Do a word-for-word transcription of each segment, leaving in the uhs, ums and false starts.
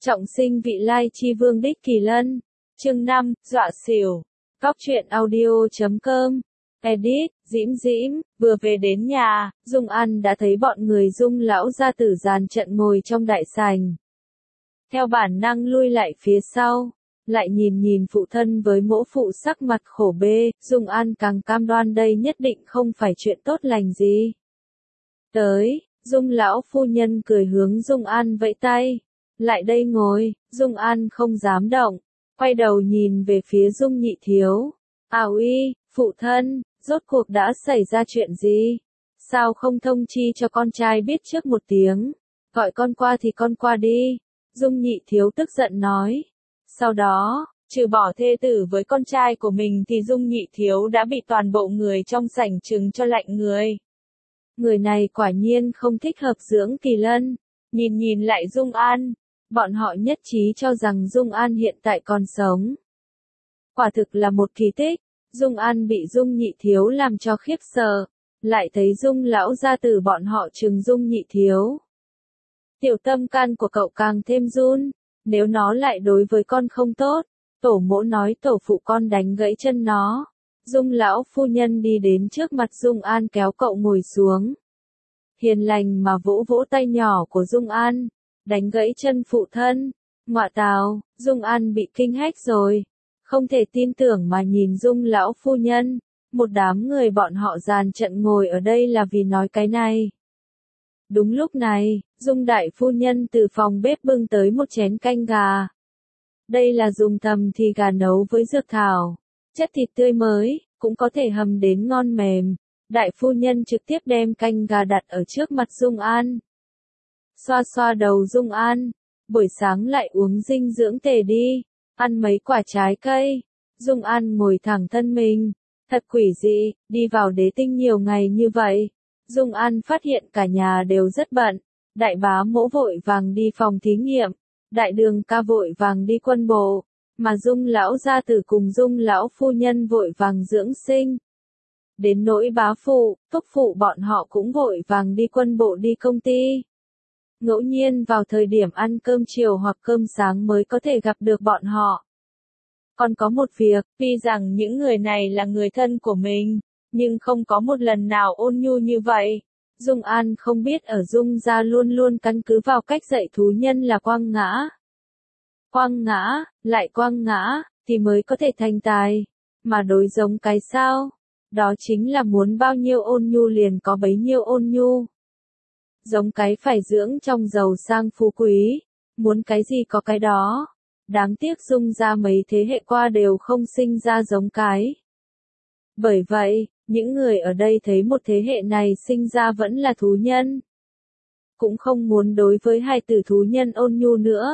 Trọng sinh vị lai chi vương đích kỳ lân. Chương năm, dọa xỉu. Cóc truyện audio chấm com. Edit, Dĩm Dĩm, vừa về đến nhà, Dung An đã thấy bọn người Dung lão gia tử dàn trận ngồi trong đại sảnh. Theo bản năng lui lại phía sau, lại nhìn nhìn phụ thân với mỗ phụ sắc mặt khổ bê, Dung An càng cam đoan đây nhất định không phải chuyện tốt lành gì. Tới, Dung lão phu nhân cười hướng Dung An vẫy tay. Lại đây ngồi, Dung An không dám động, quay đầu nhìn về phía Dung Nhị Thiếu. Ào y, phụ thân, rốt cuộc đã xảy ra chuyện gì? Sao không thông chi cho con trai biết trước một tiếng? Gọi con qua thì con qua đi. Dung Nhị Thiếu tức giận nói. Sau đó, trừ bỏ thê tử với con trai của mình thì Dung Nhị Thiếu đã bị toàn bộ người trong sảnh trừng cho lạnh người. Người này quả nhiên không thích hợp dưỡng Kỳ Lân. Nhìn nhìn lại Dung An, bọn họ nhất trí cho rằng Dung An hiện tại còn sống. Quả thực là một kỳ tích. Dung An bị Dung Nhị Thiếu làm cho khiếp sợ, lại thấy Dung lão gia tử bọn họ trừng Dung Nhị Thiếu. Tiểu tâm can của cậu càng thêm run, nếu nó lại đối với con không tốt, tổ mỗ nói tổ phụ con đánh gãy chân nó. Dung lão phu nhân đi đến trước mặt Dung An kéo cậu ngồi xuống. Hiền lành mà vỗ vỗ tay nhỏ của Dung An, đánh gãy chân phụ thân. Ngọa tào, Dung An bị kinh hách rồi. Không thể tin tưởng mà nhìn Dung lão phu nhân, một đám người bọn họ dàn trận ngồi ở đây là vì nói cái này. Đúng lúc này, Dung đại phu nhân từ phòng bếp bưng tới một chén canh gà. Đây là dùng thầm thì gà nấu với dược thảo, chất thịt tươi mới, cũng có thể hầm đến ngon mềm. Đại phu nhân trực tiếp đem canh gà đặt ở trước mặt Dung An. Xoa xoa đầu Dung An, buổi sáng lại uống dinh dưỡng tề đi. Ăn mấy quả trái cây. Dung An ngồi thẳng thân mình. Thật quỷ dị, đi vào đế tinh nhiều ngày như vậy. Dung An phát hiện cả nhà đều rất bận. Đại bá mỗ vội vàng đi phòng thí nghiệm. Đại đường ca vội vàng đi quân bộ. Mà Dung lão gia tử cùng Dung lão phu nhân vội vàng dưỡng sinh. Đến nỗi bá phụ, thúc phụ bọn họ cũng vội vàng đi quân bộ đi công ty. Ngẫu nhiên vào thời điểm ăn cơm chiều hoặc cơm sáng mới có thể gặp được bọn họ. Còn có một việc, tuy rằng những người này là người thân của mình, nhưng không có một lần nào ôn nhu như vậy. Dung An không biết ở Dung gia luôn luôn căn cứ vào cách dạy thú nhân là quang ngã. Quang ngã, lại quang ngã, thì mới có thể thành tài. Mà đối giống cái sao? Đó chính là muốn bao nhiêu ôn nhu liền có bấy nhiêu ôn nhu. Giống cái phải dưỡng trong giàu sang phú quý, muốn cái gì có cái đó. Đáng tiếc Dung gia mấy thế hệ qua đều không sinh ra giống cái. Bởi vậy, những người ở đây thấy một thế hệ này sinh ra vẫn là thú nhân. Cũng không muốn đối với hai tử thú nhân ôn nhu nữa.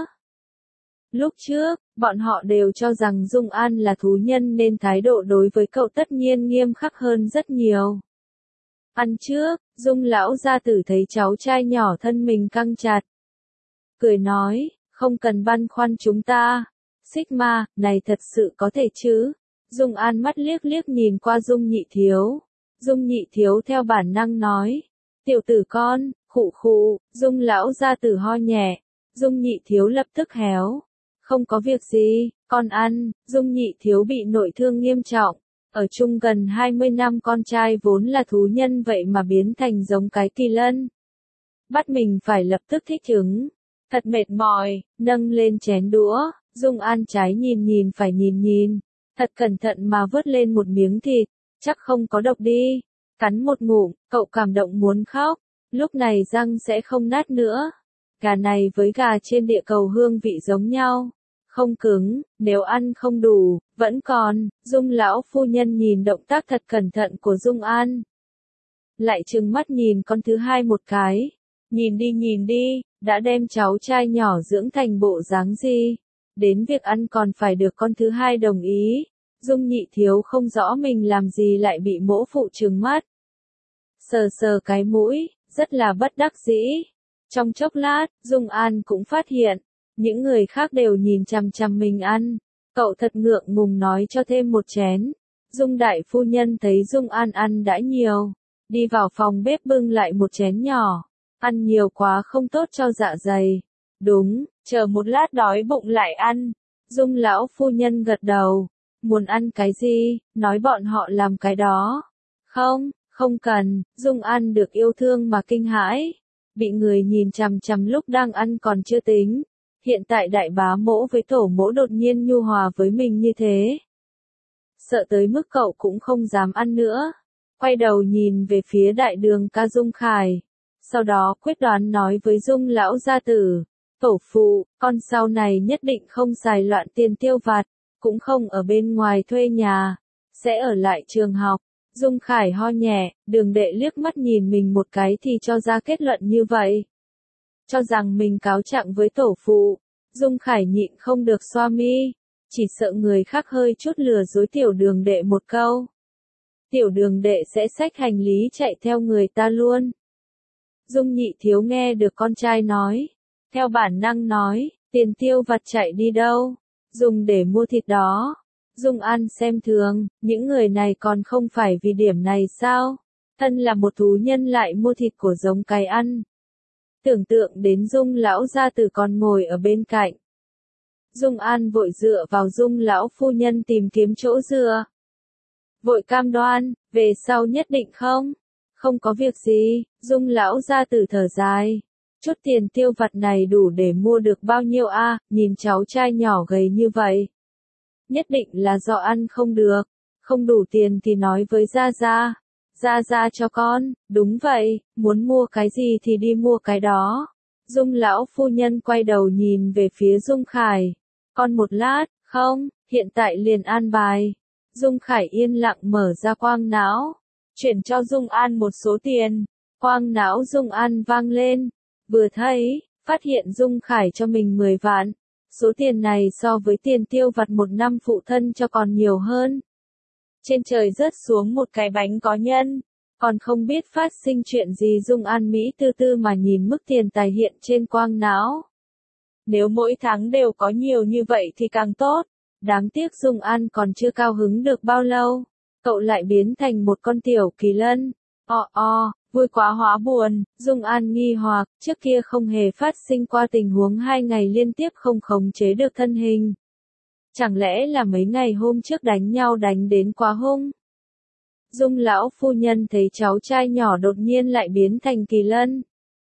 Lúc trước, bọn họ đều cho rằng Dung An là thú nhân nên thái độ đối với cậu tất nhiên nghiêm khắc hơn rất nhiều. Ăn trước, Dung lão gia tử thấy cháu trai nhỏ thân mình căng chặt. Cười nói, không cần băn khoăn chúng ta. Sigma, này thật sự có thể chứ? Dung An mắt liếc liếc nhìn qua Dung Nhị Thiếu. Dung Nhị Thiếu theo bản năng nói. Tiểu tử con, khụ khụ, Dung lão gia tử ho nhẹ. Dung Nhị Thiếu lập tức héo. Không có việc gì, con ăn. Dung Nhị Thiếu bị nội thương nghiêm trọng. Ở chung gần hai mươi năm con trai vốn là thú nhân vậy mà biến thành giống cái Kỳ Lân. Bắt mình phải lập tức thích ứng. Thật mệt mỏi, nâng lên chén đũa, Dung An trái nhìn nhìn phải nhìn nhìn. Thật cẩn thận mà vớt lên một miếng thịt, chắc không có độc đi. Cắn một ngụm, cậu cảm động muốn khóc. Lúc này răng sẽ không nát nữa. Gà này với gà trên địa cầu hương vị giống nhau. Không cứng, nếu ăn không đủ, vẫn còn. Dung lão phu nhân nhìn động tác thật cẩn thận của Dung An. Lại trừng mắt nhìn con thứ hai một cái. Nhìn đi nhìn đi, đã đem cháu trai nhỏ dưỡng thành bộ dáng gì. Đến việc ăn còn phải được con thứ hai đồng ý. Dung Nhị Thiếu không rõ mình làm gì lại bị mỗ phụ trừng mắt. Sờ sờ cái mũi, rất là bất đắc dĩ. Trong chốc lát, Dung An cũng phát hiện. Những người khác đều nhìn chằm chằm mình ăn. Cậu thật ngượng ngùng nói cho thêm một chén. Dung đại phu nhân thấy Dung An ăn đã nhiều. Đi vào phòng bếp bưng lại một chén nhỏ. Ăn nhiều quá không tốt cho dạ dày. Đúng, chờ một lát đói bụng lại ăn. Dung lão phu nhân gật đầu. Muốn ăn cái gì, nói bọn họ làm cái đó. Không, không cần, Dung ăn được yêu thương mà kinh hãi. Bị người nhìn chằm chằm lúc đang ăn còn chưa tính. Hiện tại đại bá mỗ với tổ mỗ đột nhiên nhu hòa với mình như thế. Sợ tới mức cậu cũng không dám ăn nữa. Quay đầu nhìn về phía đại đường ca Dung Khải. Sau đó quyết đoán nói với Dung lão gia tử. Tổ phụ, con sau này nhất định không xài loạn tiền tiêu vặt, cũng không ở bên ngoài thuê nhà, sẽ ở lại trường học. Dung Khải ho nhẹ, đường đệ liếc mắt nhìn mình một cái thì cho ra kết luận như vậy. Cho rằng mình cáo trạng với tổ phụ, Dung Khải nhịn không được xoa mi, chỉ sợ người khác hơi chút lừa dối tiểu đường đệ một câu. Tiểu đường đệ sẽ xách hành lý chạy theo người ta luôn. Dung nhị thiếu nghe được con trai nói. Theo bản năng nói, tiền tiêu vặt chạy đi đâu, dùng để mua thịt đó. Dung An xem thường, những người này còn không phải vì điểm này sao? Thân là một thú nhân lại mua thịt của giống cái ăn. Tưởng tượng đến Dung lão gia tử còn ngồi ở bên cạnh. Dung An vội dựa vào Dung lão phu nhân tìm kiếm chỗ dựa. Vội cam đoan, về sau nhất định không? Không có việc gì, Dung lão gia tử thở dài. Chút tiền tiêu vặt này đủ để mua được bao nhiêu a? À, nhìn cháu trai nhỏ gầy như vậy. Nhất định là do ăn không được, không đủ tiền thì nói với Gia Gia. Gia Gia cho con, đúng vậy, muốn mua cái gì thì đi mua cái đó. Dung lão phu nhân quay đầu nhìn về phía Dung Khải. Con một lát, không, hiện tại liền an bài. Dung Khải yên lặng mở ra quang não, chuyển cho Dung An một số tiền. Quang não Dung An vang lên. Vừa thấy, phát hiện Dung Khải cho mình mười vạn. Số tiền này so với tiền tiêu vặt một năm phụ thân cho còn nhiều hơn. Trên trời rớt xuống một cái bánh có nhân. Còn không biết phát sinh chuyện gì Dung An Mỹ tư tư mà nhìn mức tiền tài hiện trên quang não. Nếu mỗi tháng đều có nhiều như vậy thì càng tốt. Đáng tiếc Dung An còn chưa cao hứng được bao lâu. Cậu lại biến thành một con tiểu kỳ lân. O o. Vui quá hóa buồn, Dung An nghi hoặc, trước kia không hề phát sinh qua tình huống hai ngày liên tiếp không khống chế được thân hình. Chẳng lẽ là mấy ngày hôm trước đánh nhau đánh đến quá hung? Dung lão phu nhân thấy cháu trai nhỏ đột nhiên lại biến thành kỳ lân.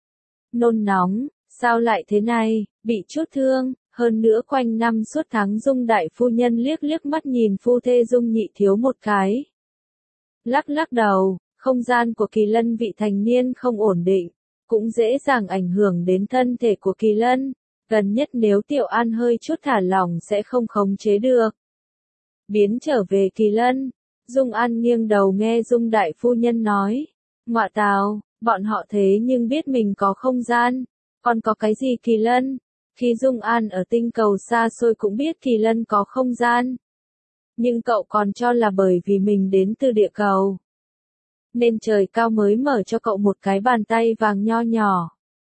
Nôn nóng, sao lại thế này, bị chút thương, hơn nữa quanh năm suốt tháng Dung đại phu nhân liếc liếc mắt nhìn phu thê Dung nhị thiếu một cái. Lắc lắc đầu. Không gian của kỳ lân vị thành niên không ổn định, cũng dễ dàng ảnh hưởng đến thân thể của kỳ lân. Gần nhất nếu Tiểu An hơi chút thả lỏng sẽ không khống chế được. Biến trở về kỳ lân, Dung An nghiêng đầu nghe Dung đại phu nhân nói. Ngọa tào, bọn họ thế nhưng biết mình có không gian, còn có cái gì kỳ lân? Khi Dung An ở tinh cầu xa xôi cũng biết kỳ lân có không gian. Nhưng cậu còn cho là bởi vì mình đến từ địa cầu. Nên trời cao mới mở cho cậu một cái bàn tay vàng nho nhỏ.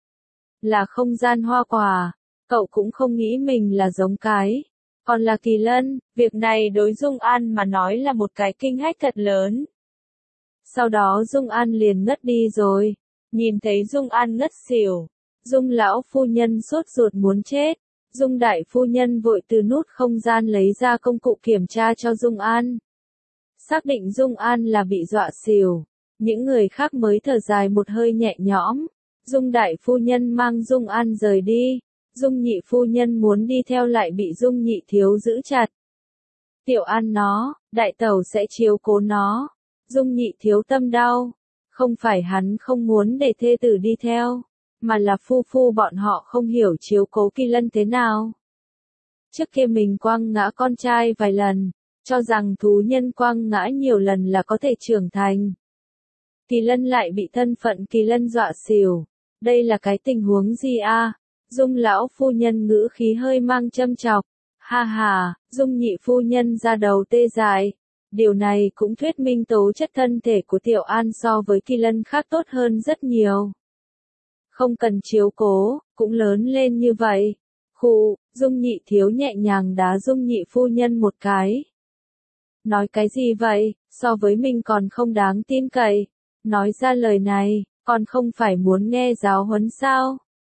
Là không gian hoa quả, cậu cũng không nghĩ mình là giống cái. Còn là kỳ lân, việc này đối Dung An mà nói là một cái kinh hách thật lớn. Sau đó Dung An liền ngất đi rồi. Nhìn thấy Dung An ngất xỉu. Dung lão phu nhân sốt ruột muốn chết. Dung đại phu nhân vội từ nút không gian lấy ra công cụ kiểm tra cho Dung An. Xác định Dung An là bị dọa xỉu. Những người khác mới thở dài một hơi nhẹ nhõm. Dung đại phu nhân mang Dung An rời đi. Dung nhị phu nhân muốn đi theo lại bị Dung nhị thiếu giữ chặt. Tiểu An nó, đại tẩu sẽ chiếu cố nó. Dung nhị thiếu tâm đau. Không phải hắn không muốn để thê tử đi theo, mà là phu phu bọn họ không hiểu chiếu cố kỳ lân thế nào. Trước kia mình quăng ngã con trai vài lần, cho rằng thú nhân quăng ngã nhiều lần là có thể trưởng thành. Kỳ lân lại bị thân phận kỳ lân dọa xỉu. Đây là cái tình huống gì a? À? Dung lão phu nhân ngữ khí hơi mang châm chọc. Ha ha, Dung nhị phu nhân ra đầu tê dại. Điều này cũng thuyết minh tố chất thân thể của Tiểu An so với kỳ lân khác tốt hơn rất nhiều. Không cần chiếu cố, cũng lớn lên như vậy. Khụ, Dung nhị thiếu nhẹ nhàng đá Dung nhị phu nhân một cái. Nói cái gì vậy, so với mình còn không đáng tin cậy. Nói ra lời này, còn không phải muốn nghe giáo huấn sao?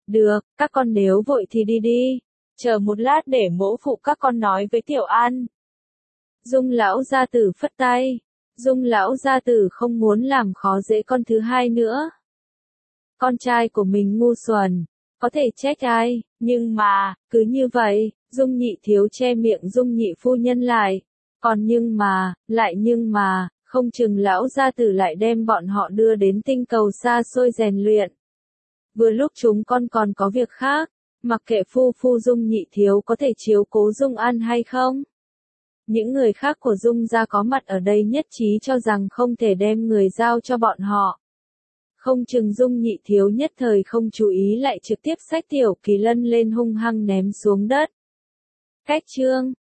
Được, các con nếu vội thì đi đi. Chờ một lát để mỗ phụ các con nói với Tiểu An. Dung lão gia tử phất tay. Dung lão gia tử không muốn làm khó dễ con thứ hai nữa. Con trai của mình ngu xuẩn, có thể trách ai, nhưng mà, cứ như vậy, Dung nhị thiếu che miệng Dung nhị phu nhân lại. Còn nhưng mà, lại nhưng mà, không chừng lão gia tử lại đem bọn họ đưa đến tinh cầu xa xôi rèn luyện. Vừa lúc chúng con còn có việc khác, mặc kệ phu phu Dung nhị thiếu có thể chiếu cố Dung An hay không. Những người khác của Dung gia có mặt ở đây nhất trí cho rằng không thể đem người giao cho bọn họ. Không chừng Dung nhị thiếu nhất thời không chú ý lại trực tiếp xách Tiểu Kỳ Lân lên hung hăng ném xuống đất. Cách chương